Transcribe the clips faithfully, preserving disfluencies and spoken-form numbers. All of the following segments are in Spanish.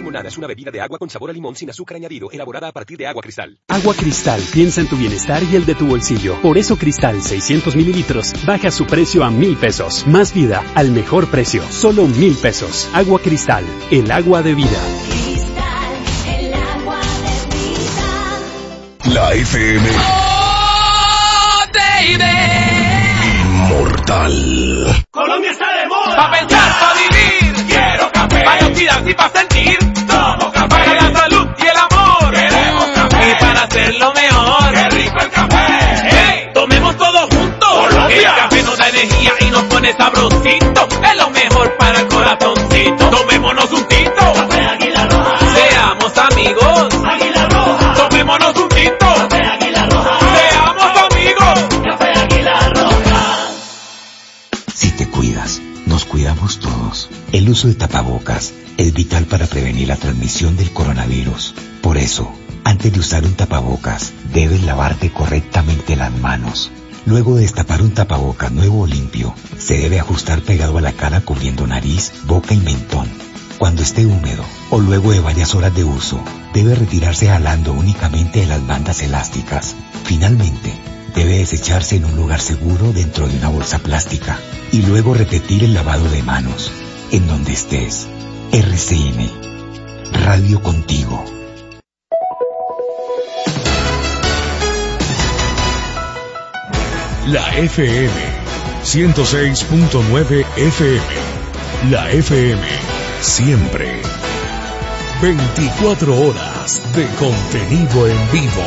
Limonada es una bebida de agua con sabor a limón sin azúcar añadido, elaborada a partir de agua Cristal. Agua Cristal piensa en tu bienestar y el de tu bolsillo. Por eso Cristal seiscientos mililitros baja su precio a mil pesos. Más vida al mejor precio. Solo mil pesos. Agua Cristal, el agua de vida. Cristal, el agua de vida. La F M. ¡Oh, baby! Inmortal. Colombia está de moda. Pa' pensar, pa' vivir. Quiero café. Para oxidar y pa' sentir. Tomo café. Para la salud y el amor. Queremos café. Y para hacerlo mejor. ¡Qué rico el café! ¡Hey! Tomemos todos juntos. Colombia. El café nos da energía y nos pone sabrosito. Es lo mejor para el corazoncito. Tomémonos un tito. Café Águila Roja. Seamos amigos. Águila Roja. Tomémonos un tito. Café Águila Roja. Seamos amigos. Café Águila Roja. Si te cuidas, nos cuidamos todos. El uso de tapabocas es vital para prevenir la transmisión del coronavirus. Por eso, antes de usar un tapabocas, debes lavarte correctamente las manos. Luego de destapar un tapabocas nuevo o limpio, se debe ajustar pegado a la cara cubriendo nariz, boca y mentón. Cuando esté húmedo o luego de varias horas de uso, debe retirarse jalando únicamente de las bandas elásticas. Finalmente, debe desecharse en un lugar seguro dentro de una bolsa plástica y luego repetir el lavado de manos en donde estés. R C N, Radio Contigo. La F M. ciento seis punto nueve F M. La F M. Siempre. veinticuatro horas de contenido en vivo.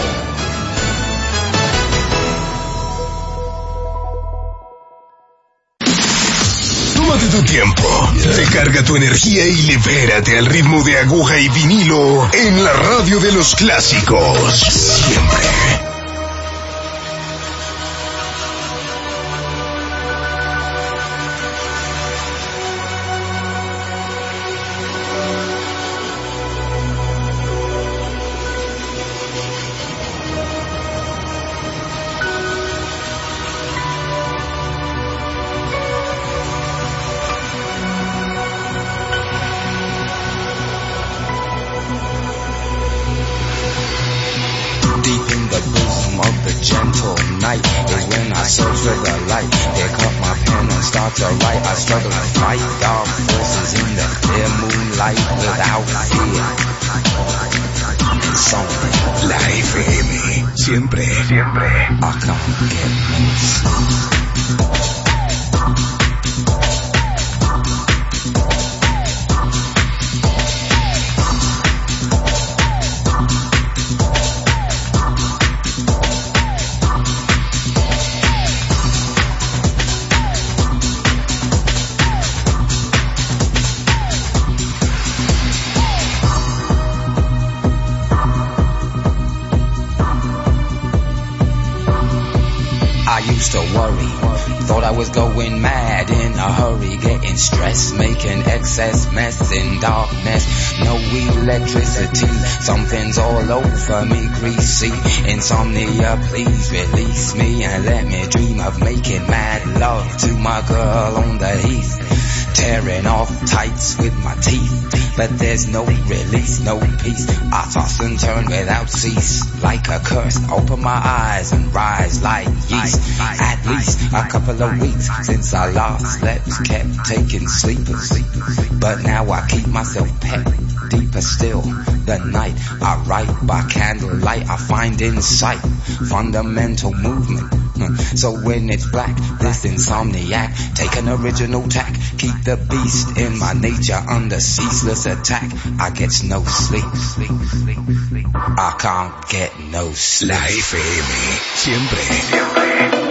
Tómate tu tiempo, recarga tu energía y libérate al ritmo de aguja y vinilo en la radio de los clásicos. Siempre. La F M, siempre, siempre. Acá. To worry, thought I was going mad in a hurry, getting stressed, making excess mess in darkness, no electricity, something's all over me, greasy, insomnia, please release me and let me dream of making mad love to my girl on the heath, tearing off tights with my teeth, but there's no release, no peace, I toss and turn without cease, like a curse, open my eyes and rise like yeast. At least a couple of weeks since I last slept, kept taking sleepers, but now I keep myself pet, deeper still, the night I write by candlelight, I find insight, fundamental movement, so when it's black, this insomniac, take an original tack, keep the beast in my nature under ceaseless attack, I get no sleep, I can't get no sleep. La F M, siempre, siempre.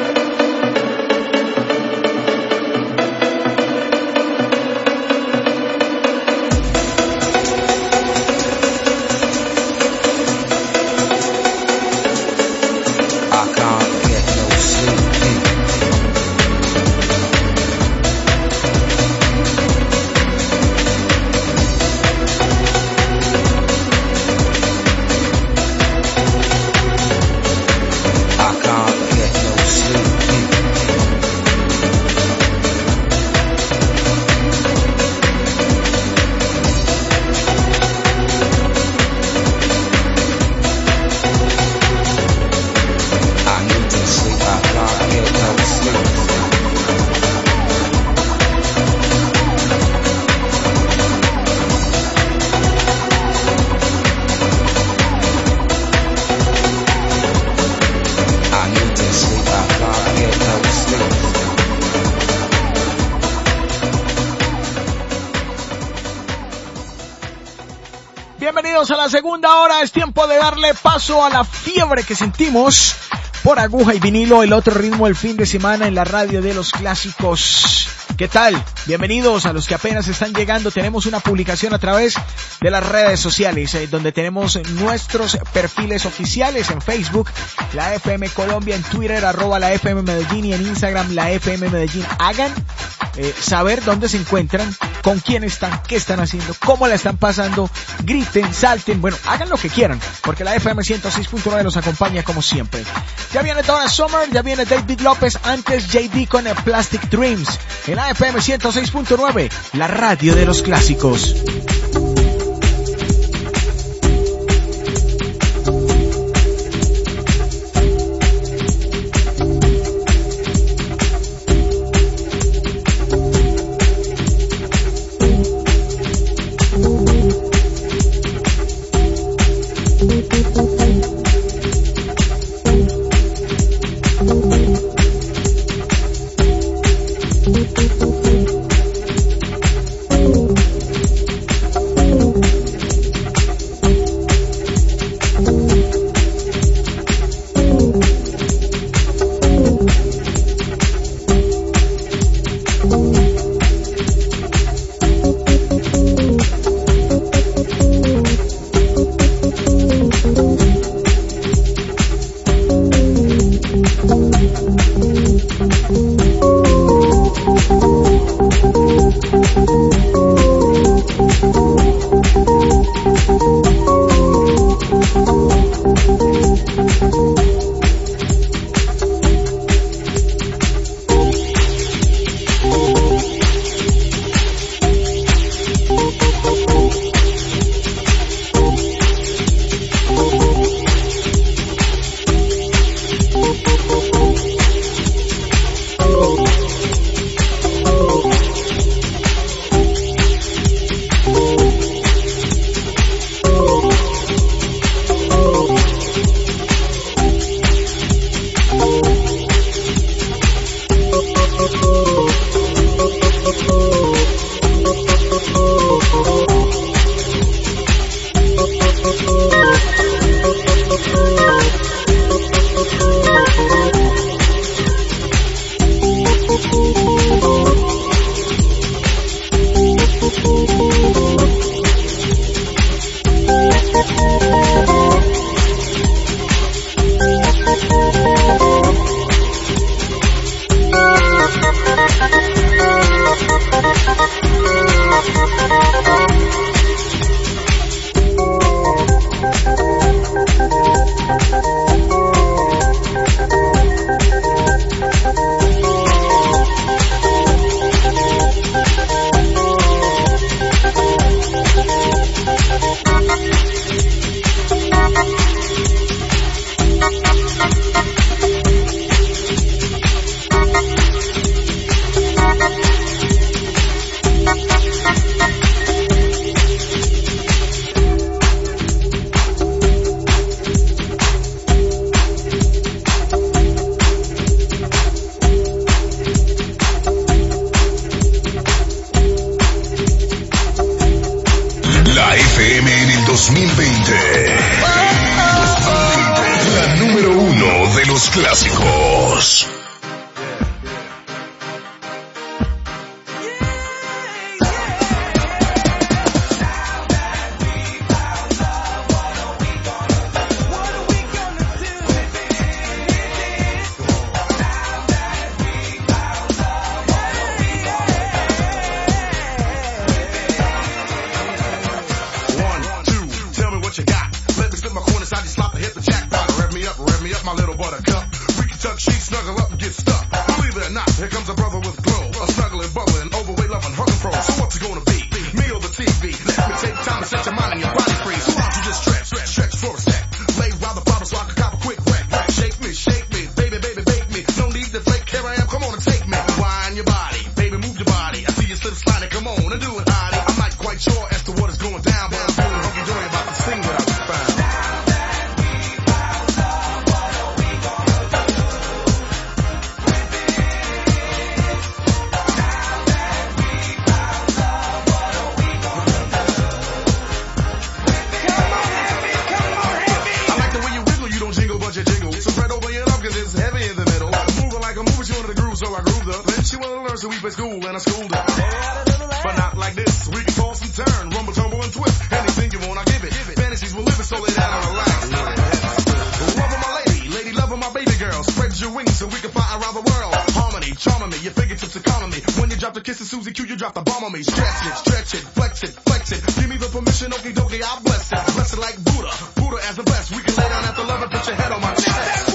I can't get no sleep. Bienvenidos a la segunda hora, es tiempo de darle paso a la fiebre que sentimos por aguja y vinilo, el otro ritmo del fin de semana en la radio de los clásicos. ¿Qué tal? Bienvenidos a los que apenas están llegando. Tenemos una publicación a través de las redes sociales, eh, donde tenemos nuestros perfiles oficiales en Facebook, la F M Colombia, en Twitter, arroba la F M Medellín, y en Instagram, la F M Medellín. Hagan eh, saber dónde se encuentran, con quién están, qué están haciendo, cómo la están pasando, griten, salten, bueno, hagan lo que quieran, porque la F M ciento seis punto nueve los acompaña como siempre. Ya viene Donna Summer, ya viene David López, antes J D con el Plastic Dreams, en la F M ciento seis punto nueve, la radio de los clásicos. she wanna learn, so we play school and I schooled her. But not like this. We can toss and turn, rumble, tumble, and twist. Anything you want, I give it. Fantasies will live it, so lay down and relax. Love of my lady, lady love of my baby girl. Spread your wings so we can fly around the world. Harmony, charming me, your fingertips economy. When you drop the kiss of Susie Q, you drop the bomb on me. Stretch it, stretch it, flex it, flex it. Give me the permission, okie dokie, I'll bless it. Bless it like Buddha, Buddha as the best. We can lay down after love and put your head on my chest.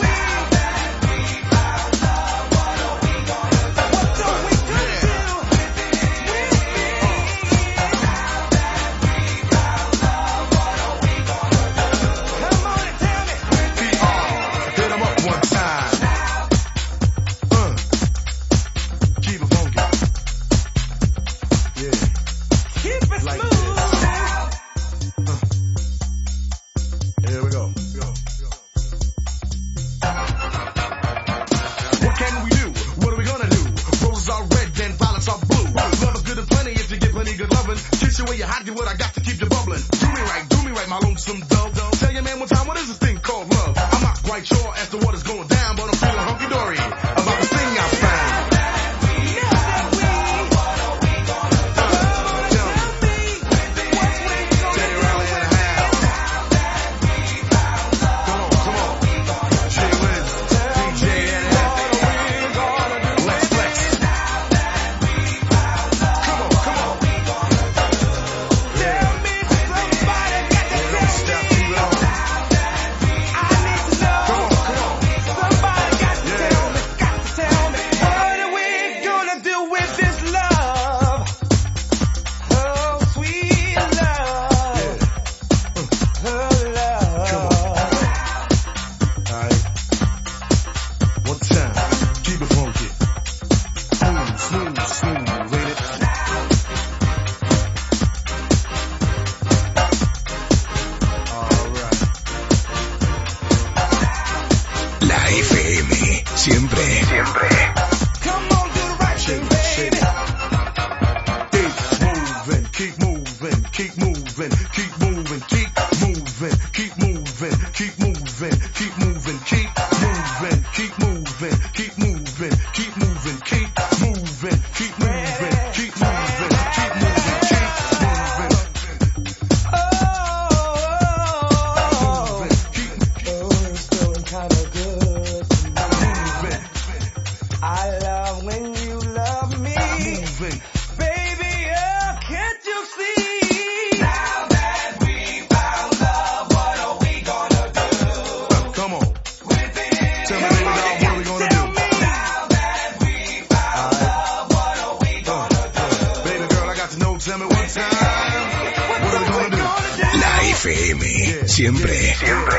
Siempre. Siempre.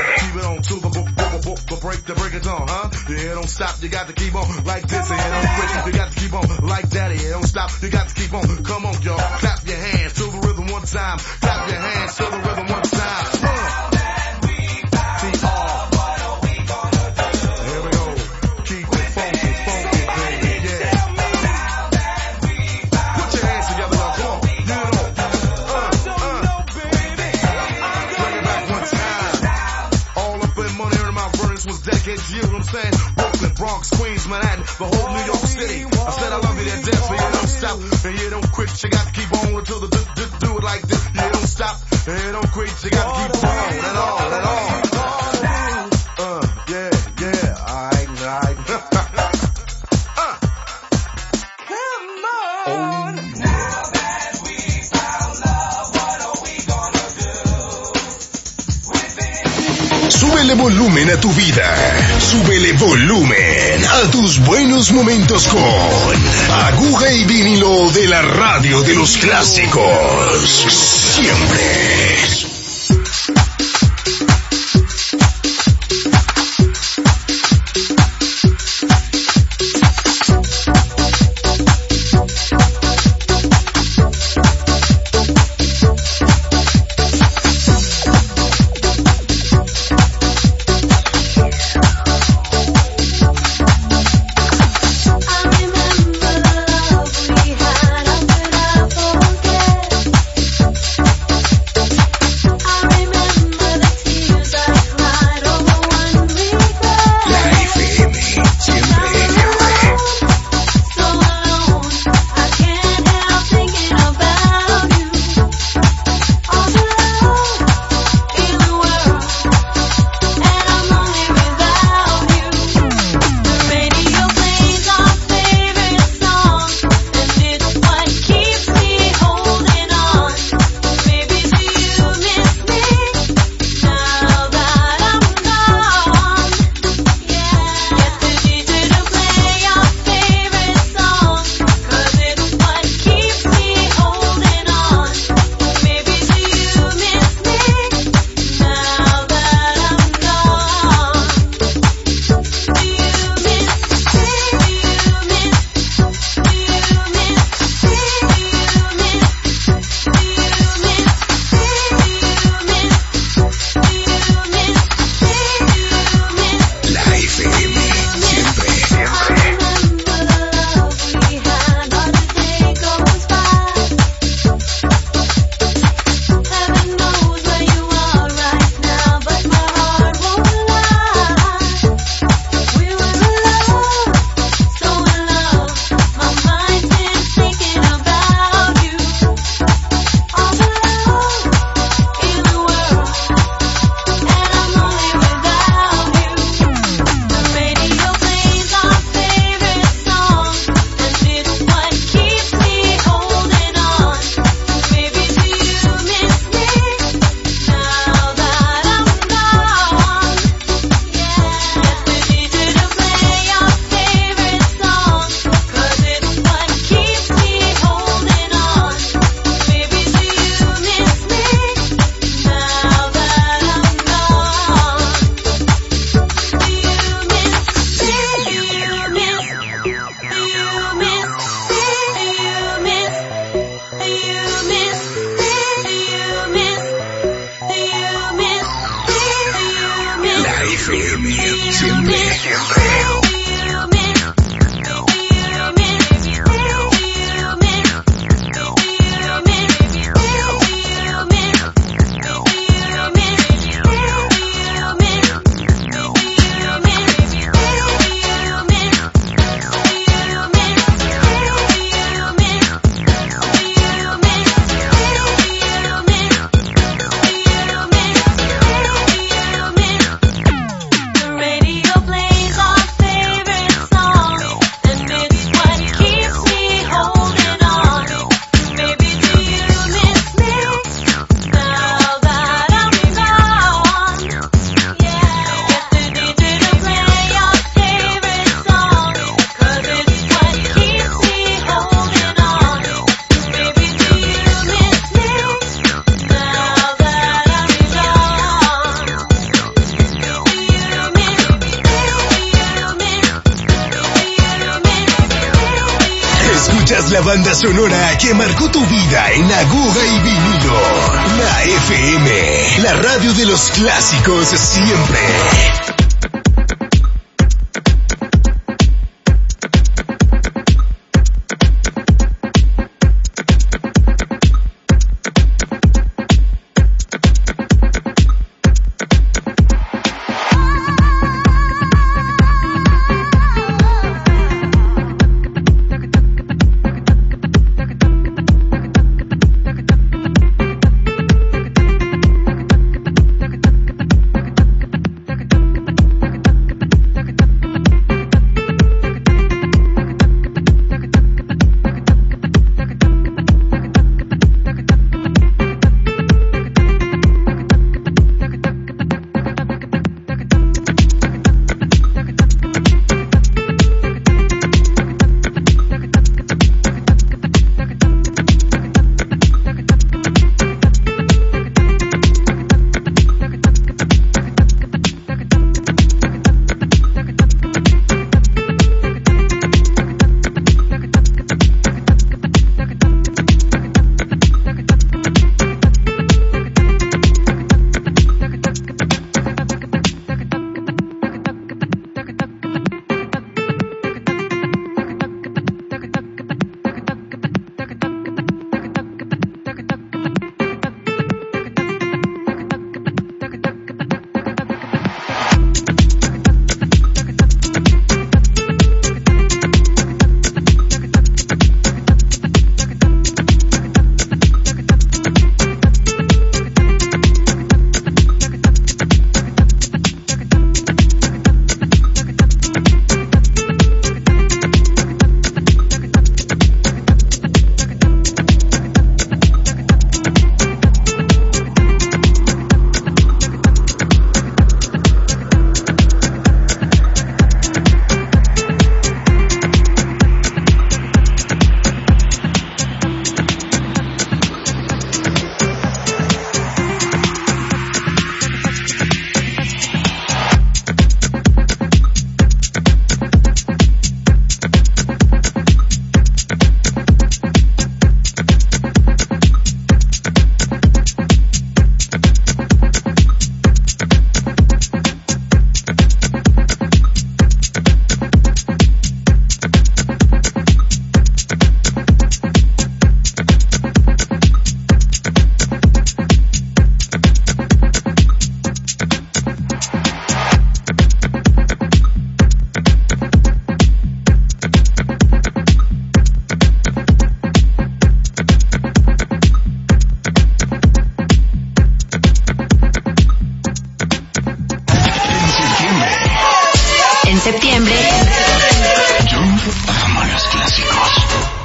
Break the break it on, huh? Yeah, don't stop, you got to keep on like this, and don't quit. You got to keep on like that, yeah, don't stop, you got to keep on. Come on, y'all, clap your hands to the rhythm one time. Clap your hands to the rhythm one time. Uh. T R. Here we go. Keep it funky, funky, baby, yeah. Put your hands together, y'all, come on. You know. Uh, uh. Bring it back one time. All up in money, earning my furnace was dedicated to you, know what I'm saying? Brooklyn, Bronx, Queens, Manhattan, the whole New York City. I said I love you to death, so you don't stop, and you don't quit. You got to keep on until the do, do, do it like this. You don't stop, and you don't quit. You got to keep on and on and on. Uh, yeah, yeah, alright, alright. uh. Come on. Oh, now that we found love, what are we gonna do? Súbele volumen a tu vida. Súbele volumen a tus buenos momentos con Aguja y Vinilo de la radio de los clásicos. Siempre. F M, siempre, siempre. La banda sonora que marcó tu vida en aguja y vinilo. La F M, la radio de los clásicos siempre. septiembre. Yo amo los clásicos.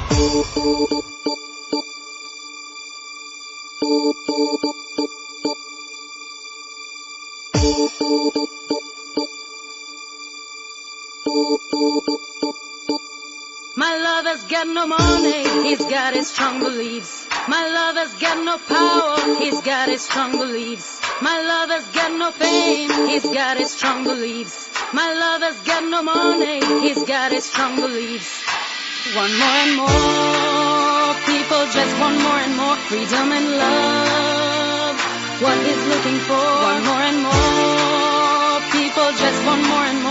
My lover's got no money, he's got his strong beliefs. My lover's got no power, he's got his strong beliefs. My lover's got no fame, he's got his strong beliefs. My lover's got no money, he's got his strong beliefs. One more and more, people just want more and more freedom and love. What he's looking for, one more and more, people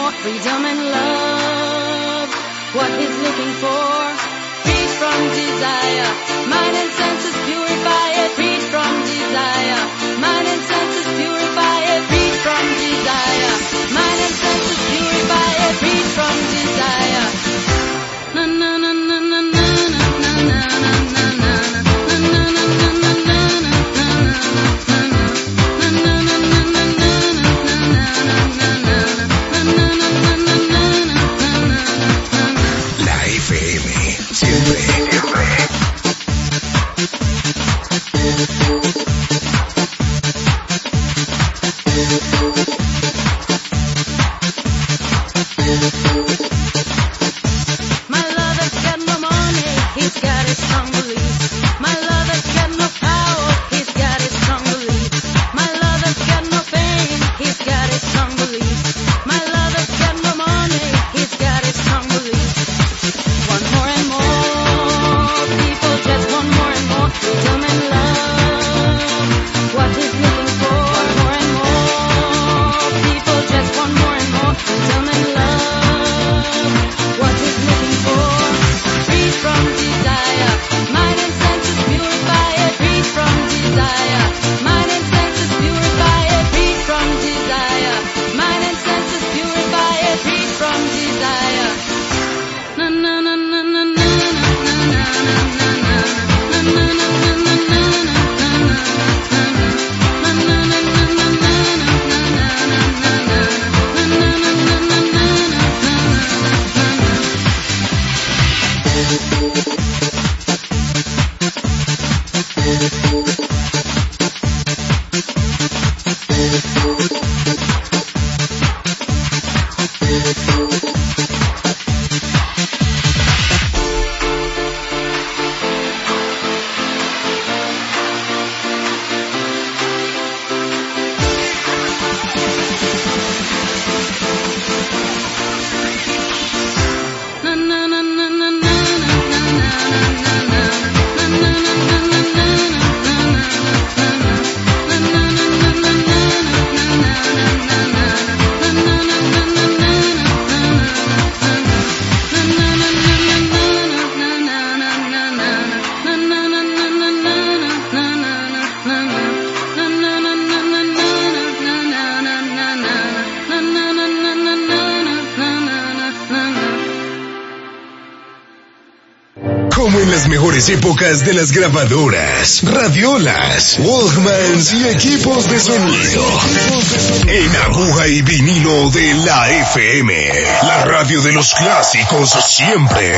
more. Freedom and love, what he's looking for. Free from desire, mind and senses purify it. Free from desire, mind and senses purify it. Free from desire, mind and senses purify it. Free from desire. Na na na na na na na na na na na. La F M, siempre, siempre. My lover's got no money, he's got his strong beliefs. My lover's got no power, he's got his strong beliefs. My lover's got no fame, he's got his strong beliefs. My lover's got no money, he's got his strong beliefs. One more and more, people just want more and more. Freedom and love, what he's looking for. One more and more, people just want more and more. Freedom and love, what he's looking for. Free from desire, mind and senses purify it. Free from desire, mind and senses purify it. Free from desire, mind and senses purify it. Free from desire. Na na na na na na na na na na Como en las mejores épocas de las grabadoras, radiolas, Walkmans y equipos de sonido. En aguja y vinilo de la F M, la radio de los clásicos siempre.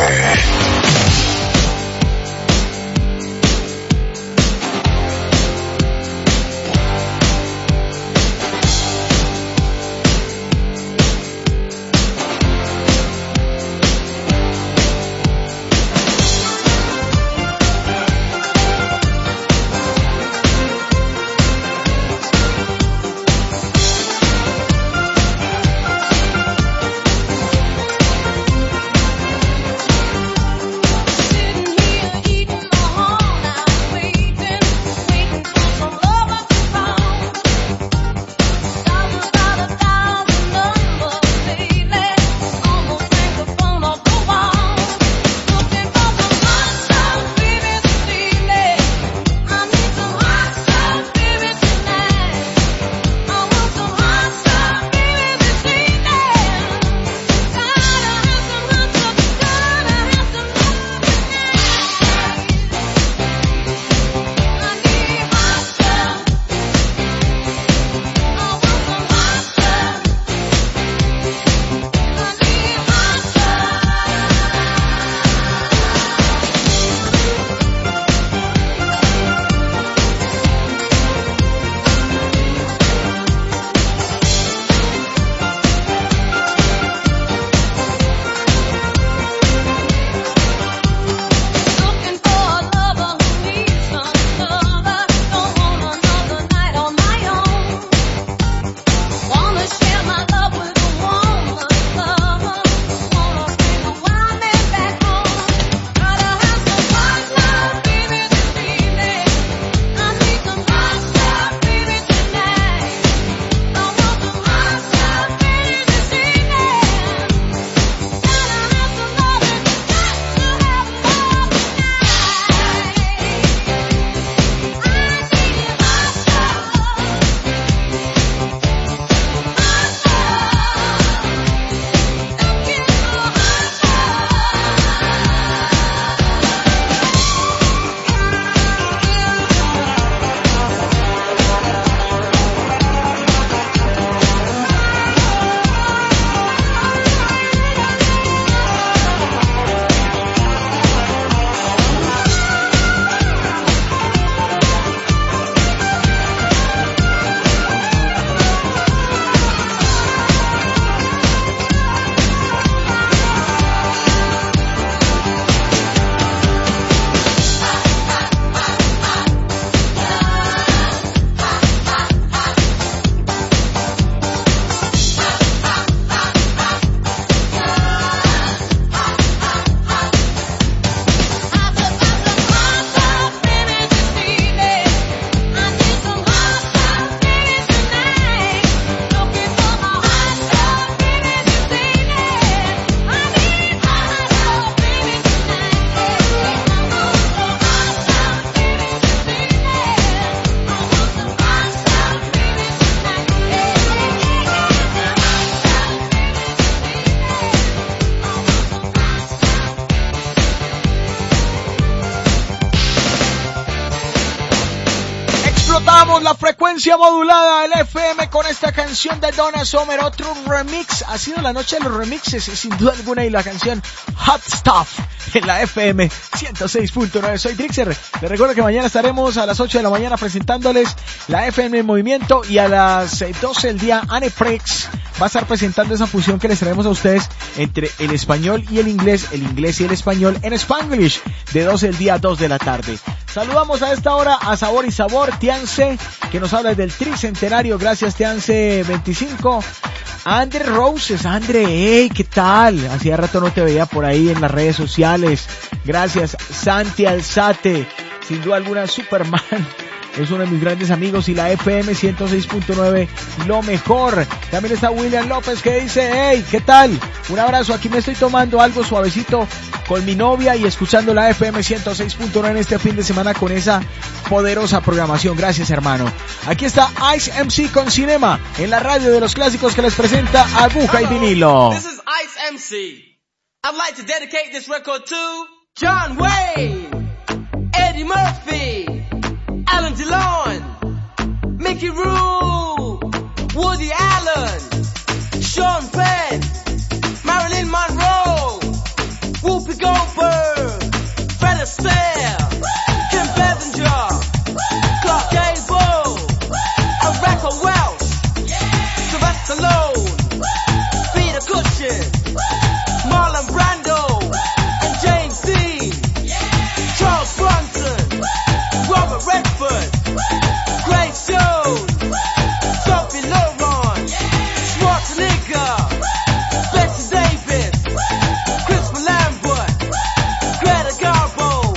la frecuencia modulada del F M con esta canción de Donna Summer, otro remix. Ha sido la noche de los remixes, sin duda alguna, y la canción Hot Stuff en la F M ciento seis punto nueve. Soy Drixer. Les recuerdo que mañana estaremos a las ocho de la mañana presentándoles la F M en movimiento, y a las doce del día Anne Prex va a estar presentando esa fusión que les traemos a ustedes entre el español y el inglés, el inglés y el español en Spanglish, de doce del día a dos de la tarde. Saludamos a esta hora a Sabor y Sabor, Tiance, que nos habla del tricentenario. Gracias, Tiance veinticinco. A Andre Roses. Andre, hey, ¿qué tal? Hacía rato no te veía por ahí en las redes sociales. Gracias. Santi Alzate, sin duda alguna Superman, es uno de mis grandes amigos, y la F M ciento seis punto nueve, lo mejor. También está William López, que dice, hey, ¿qué tal? Un abrazo, aquí me estoy tomando algo suavecito con mi novia y escuchando la F M ciento seis punto nueve en este fin de semana con esa poderosa programación. Gracias, hermano. Aquí está Ice M C con Cinema en la radio de los clásicos, que les presenta Aguja y Vinilo. This is Ice M C. I'd like to dedicate this record to John Wayne, Eddie Murphy, Alan DeLon, Mickey Rourke, Woody Allen, Sean Penn, Marilyn Monroe, Whoopi Goldberg, Fred Astaire, Kim Basinger, Clark Gable, and Raquel Welch, Sylvester Stallone, Peter Cushing, Marlon Brando, and James Dean, Charles Bronson, Robert Redford, Grace Jones, Sophie Loren, Schwarzenegger, Betsy Davis, Chris Lambert, Greta Garbo.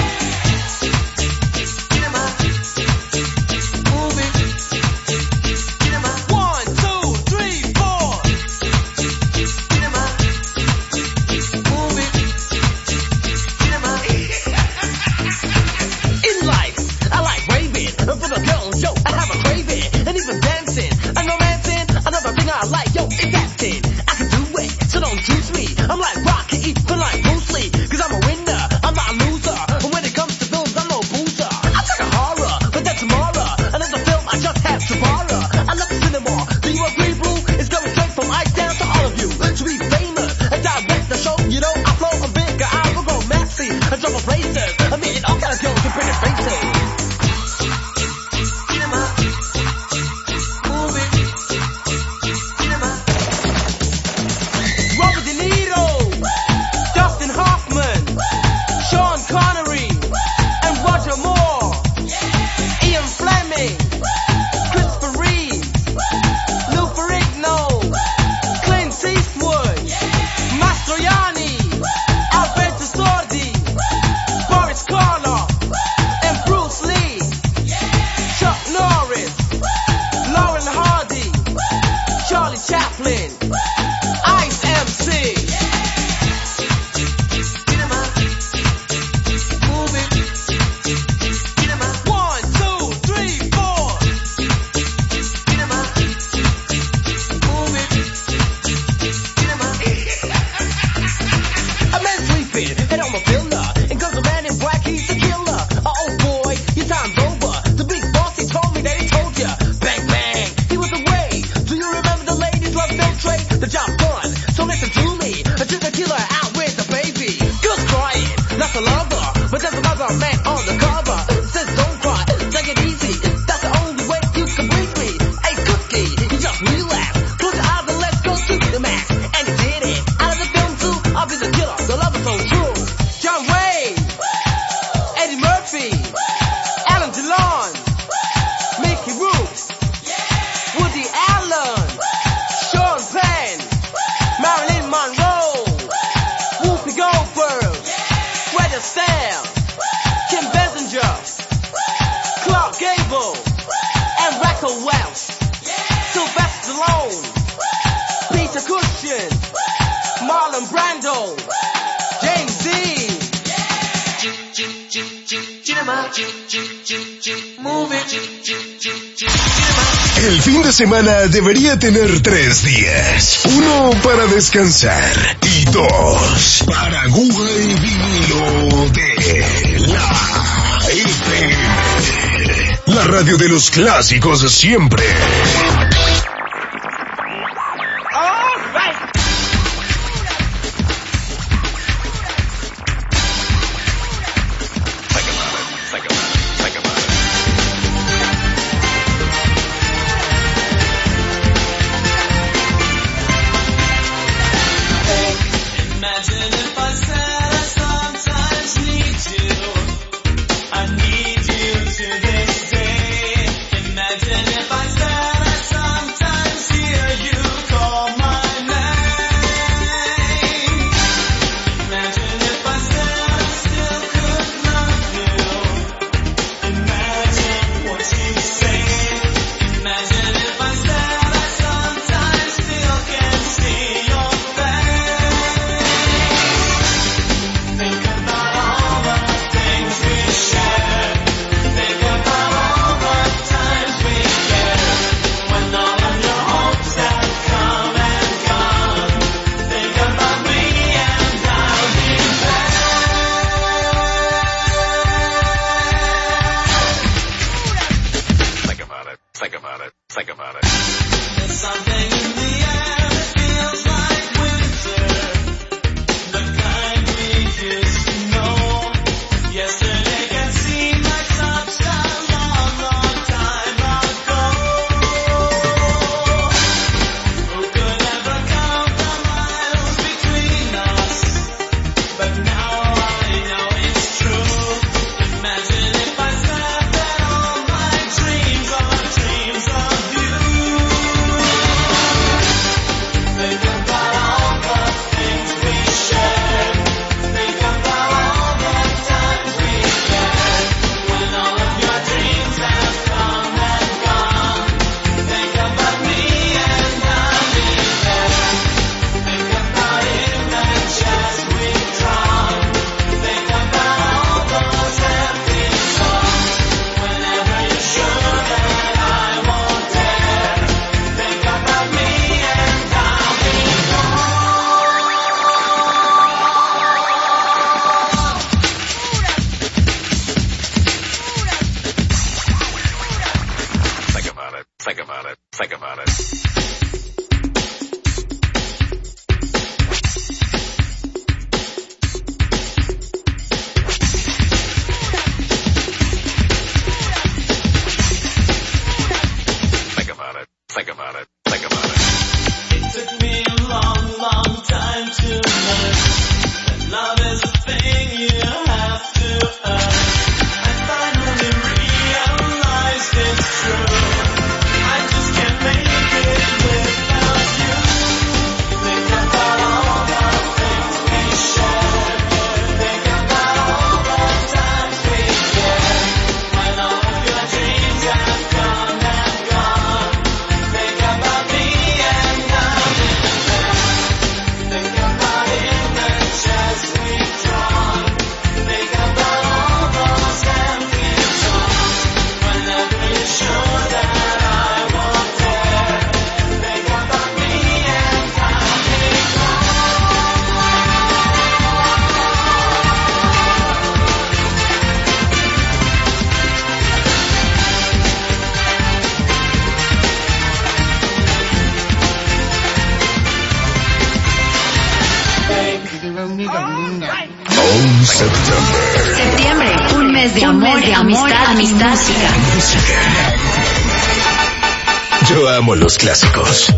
One, two, three, four. In life, I like raving. For the girls, yo, I have a craving. And even dancing, and romancing. Another thing I like, yo, is acting. I can do it, so don't choose me. I'm like Rocky, even like Bruce Lee. Cause I'm a winner, I'm not a loser. And when it comes to films, I'm no boozer. I take a horror, but that's tomorrow. Another film, I just have to borrow. I love the cinema. Do you agree, Blue? It's going straight from Ice down to all of you. To be famous, and direct the show, you know, I flow, I'm bigger, I will go messy. I jump on places, I mean, all kind of girls with pretty faces. Robert De Niro, Dustin Hoffman, Sean Connery, and Roger Moore, Ian Fleming, Christopher Reeve, Lou Ferrigno, Clint Eastwood, Mastroianni, Alberto Sordi, Boris Karloff, and Bruce Lee, Chuck Norris, Lauren Hardy, Charlie Chaplin, Ice M C. One, two, three, four. A man sleeping, head on a pillar. And cause a man in black, he's a killer. Oh boy, your time's over. The big boss, he told me that he told ya. Bang, bang, he was away. Do you remember the ladies love no trade? The job's done, so listen to me. I took the killer out with the baby. Girls crying, that's a lover. But there's another man on the cover. Says don't cry, take it easy. That's the only way you can please me. Hey Cookie, you just relax. Close your eyes and let's go to the max. And he did it. Out of the film too, I'll be the killer. The love is so true. John Wayne, Eddie Murphy, Alan DeLon, Mickey Rourke, Woody Allen, Sean Penn, Marilyn Monroe, Whoopi Goldberg, Fred Astaire, Kim Basinger, Clark Gable, and Raquel Welch, Sylvester Stallone, Peter Cushing, Marlon Brando, James Dean. El fin de semana debería tener tres días. Uno para descansar y dos para aguja y vinilo de la F M. La radio de los clásicos siempre. Septiembre, un mes de amor, de amistad, amistad, música. Yo amo los clásicos.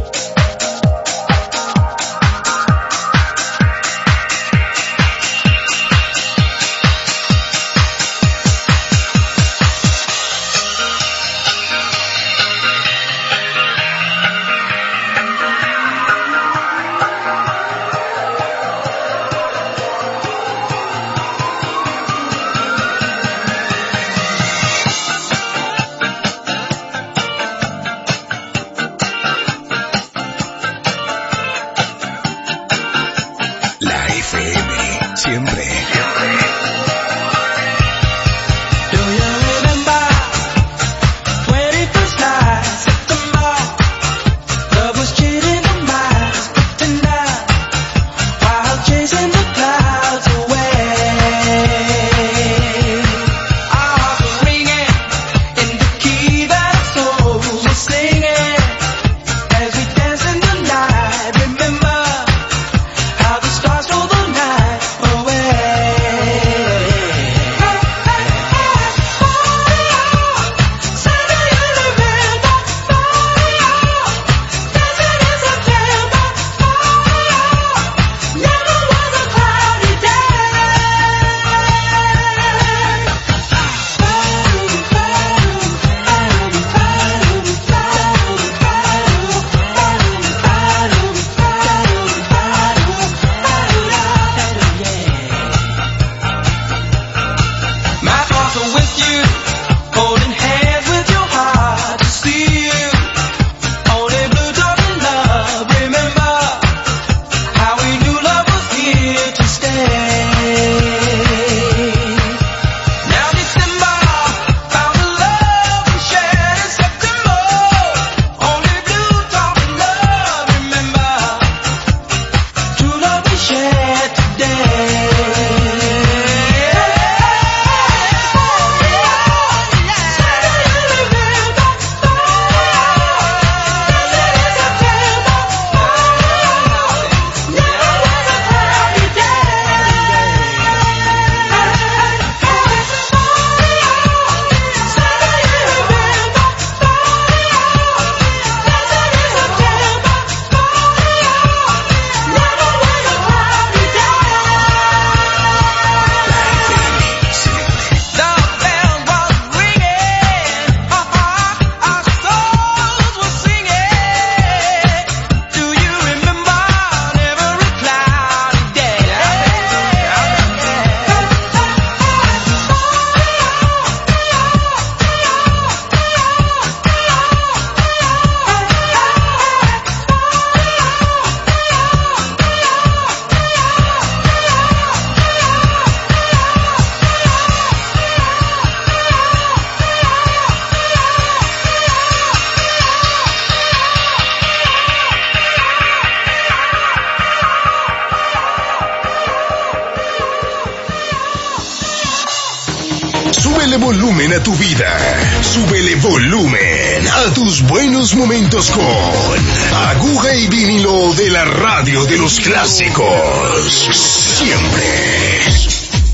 Súbele volumen a tu vida. Súbele volumen a tus buenos momentos con Aguja y Vinilo de la radio de los clásicos. Siempre.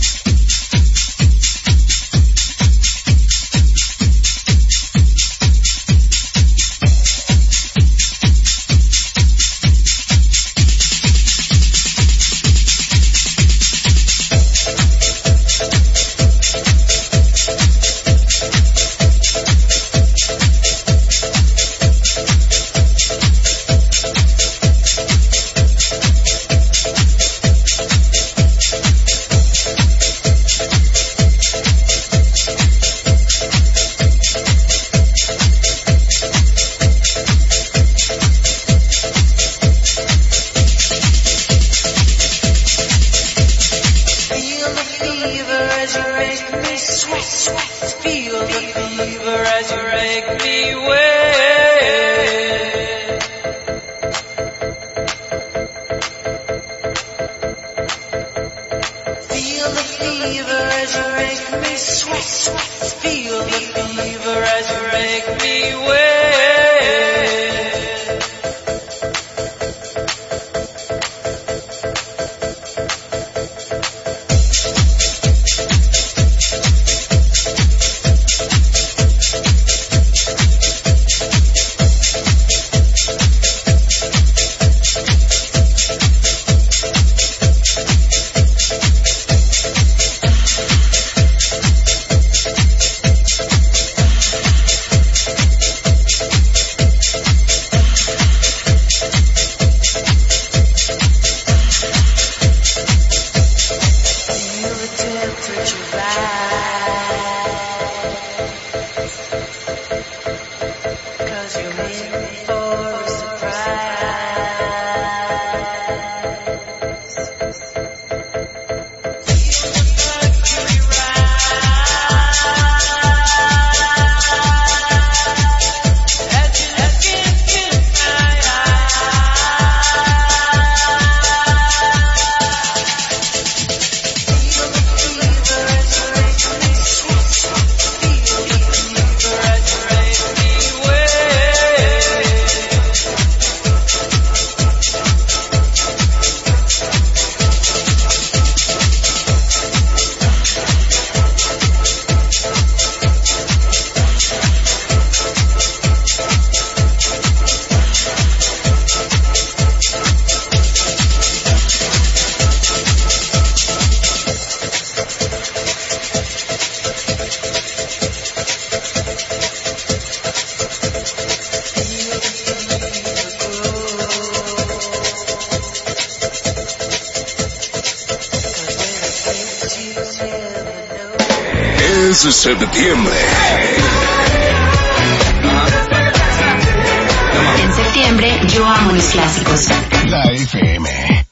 Es septiembre. En septiembre yo amo los clásicos. La F M.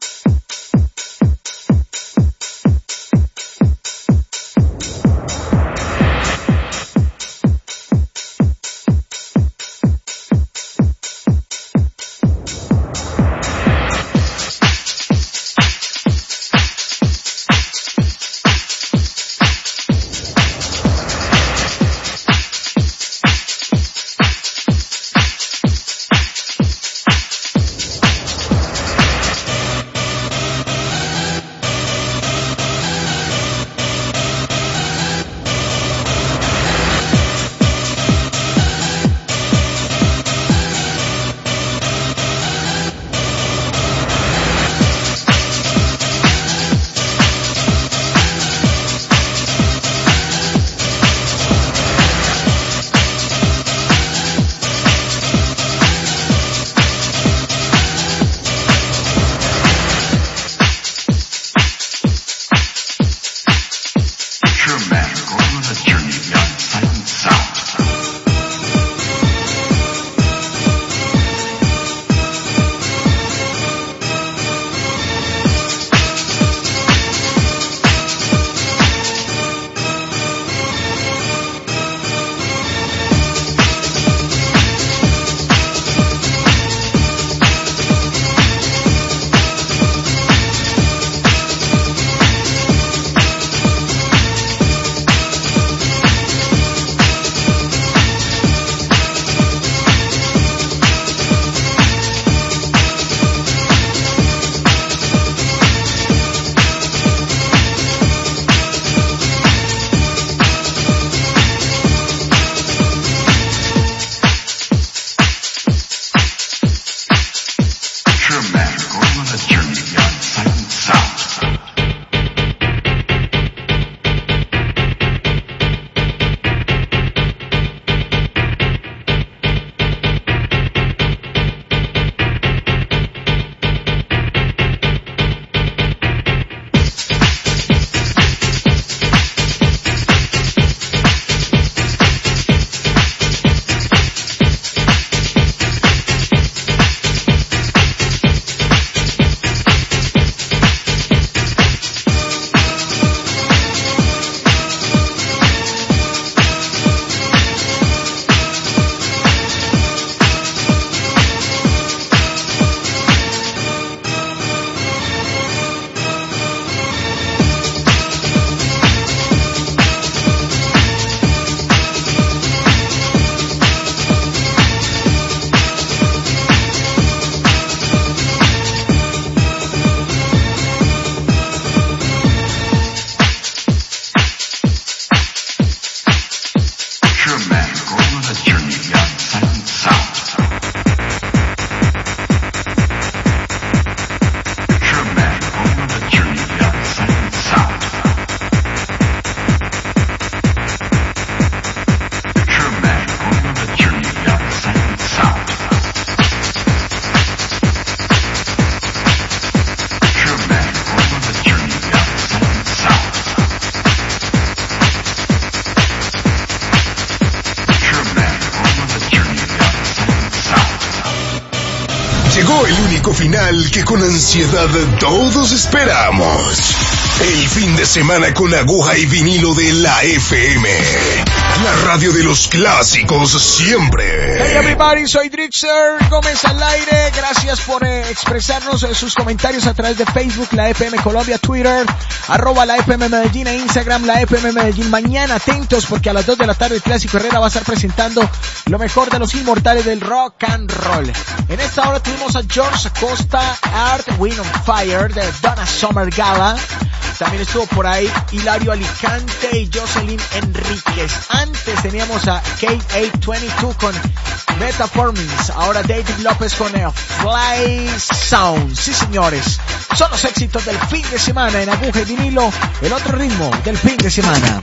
Llegó el único final que con ansiedad todos esperamos. El fin de semana con aguja y vinilo de la F M. La radio de los clásicos siempre. Hey everybody, soy Drixer Gómez al aire. Gracias por eh, expresarnos eh, sus comentarios a través de Facebook, la F M Colombia, Twitter, arroba la F M Medellín e Instagram, la F M Medellín. Mañana atentos porque a las dos de la tarde el Clásico Herrera va a estar presentando lo mejor de los inmortales del rock and roll. En esta hora tuvimos a George Acosta, Art, Wind on Fire, de Donna Summer Gala. También estuvo por ahí Hilario Alicante y Jocelyn Enríquez. Antes teníamos a K ocho veintidós con Metaformins. Ahora David López con el Fly Sound. Sí, señores. Son los éxitos del fin de semana en aguja y vinilo. El otro ritmo del fin de semana.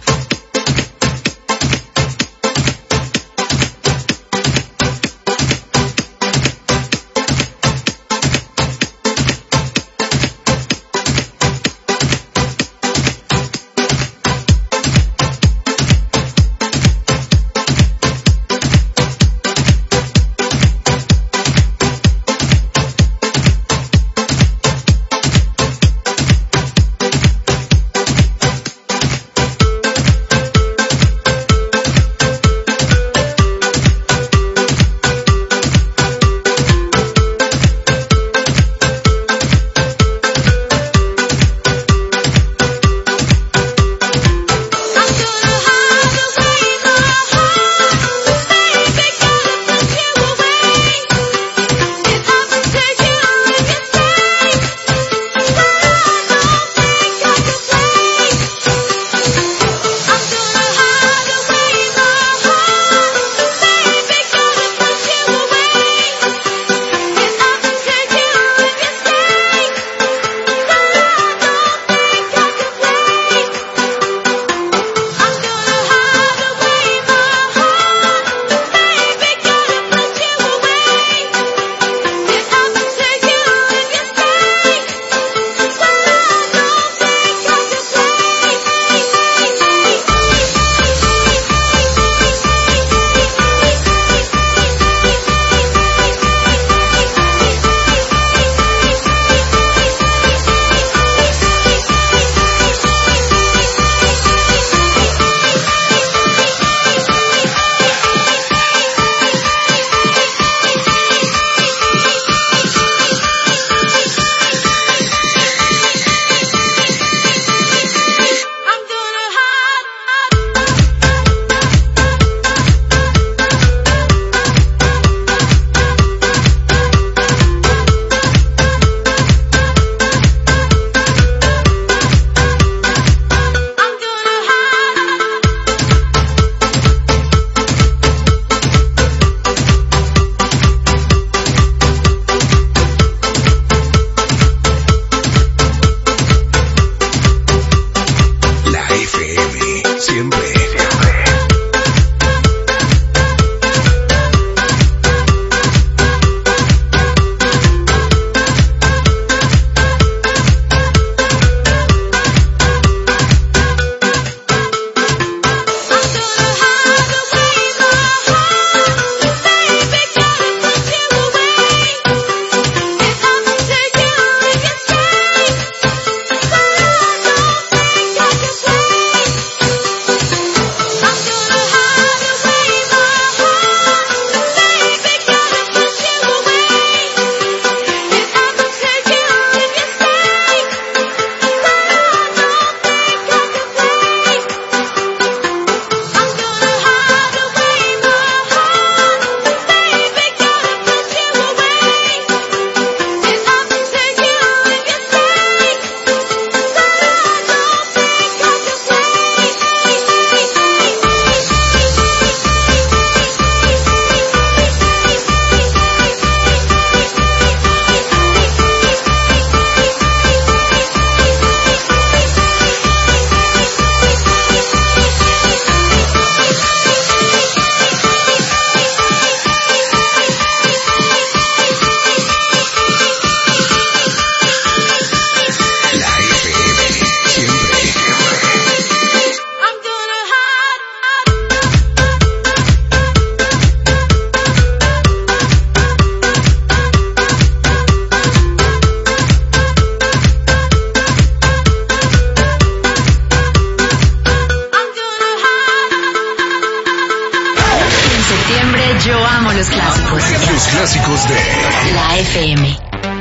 Somos de La F M.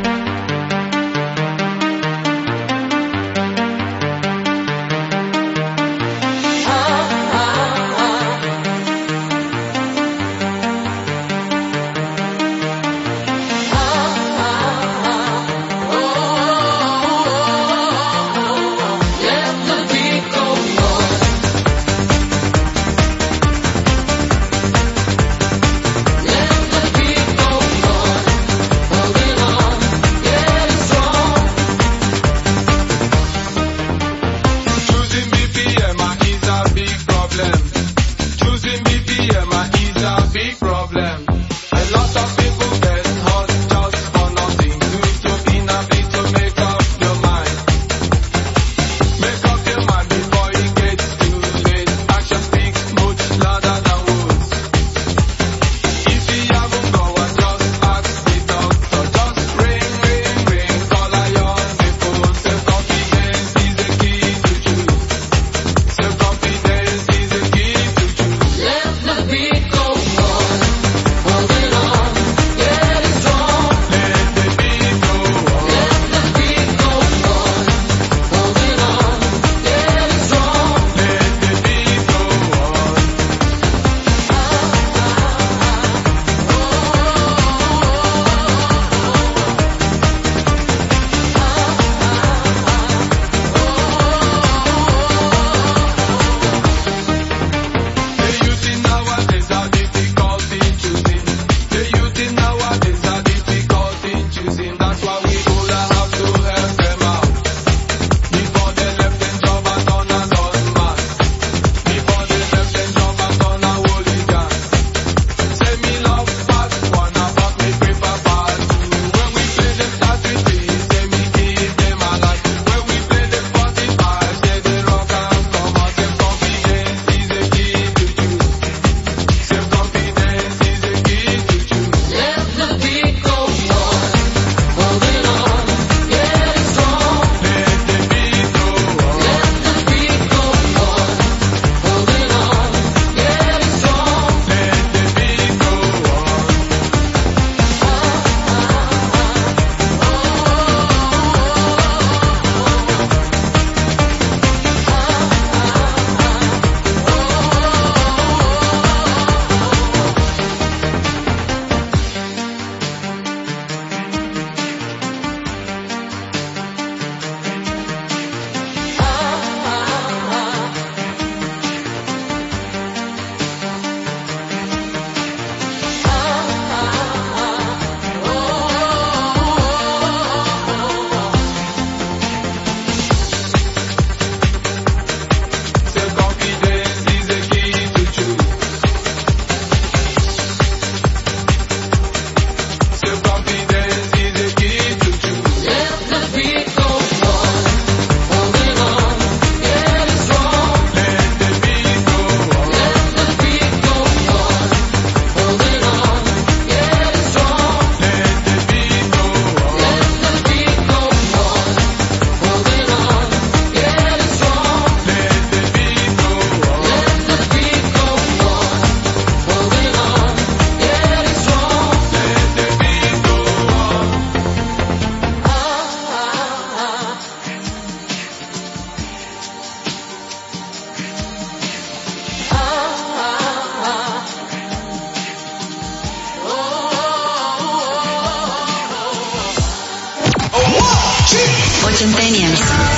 Centennials.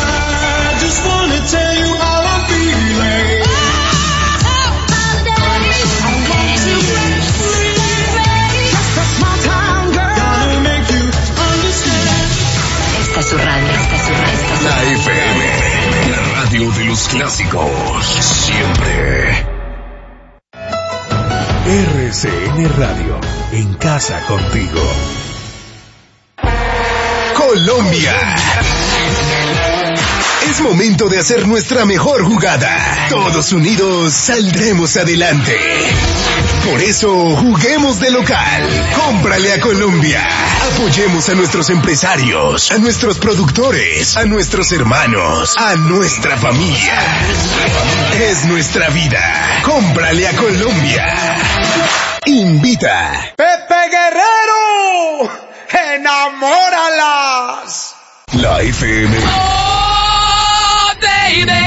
I just wanna tell you how I'm feeling. Esta es su radio, esta es su radio. Esta es su La radio. F M, la radio de los clásicos, siempre. R C N Radio, en casa contigo. Colombia. Es momento de hacer nuestra mejor jugada. Todos unidos saldremos adelante. Por eso, juguemos de local. Cómprale a Colombia. Apoyemos a nuestros empresarios, a nuestros productores, a nuestros hermanos, a nuestra familia. Es nuestra vida. Cómprale a Colombia. Invita. Pepe Guerrero. enamóralas. La F M. Oh, baby.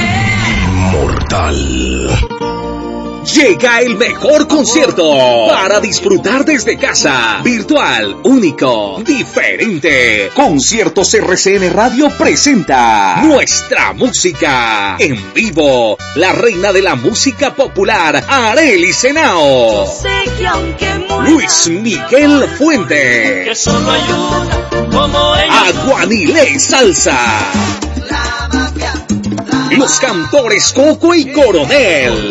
Inmortal. Llega el mejor concierto para disfrutar desde casa. Virtual, único, diferente. Conciertos R C N Radio presenta nuestra música en vivo. La reina de la música popular, Arely Senao. Luis Miguel Fuente. Que solo hay una como ella. Aguanile Salsa. Los cantores Coco y Coronel.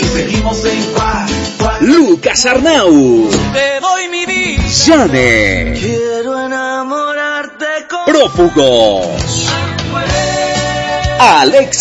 Lucas Arnau. Te doy mi vida. Yane. Quiero enamorarte con Prófugos. Alex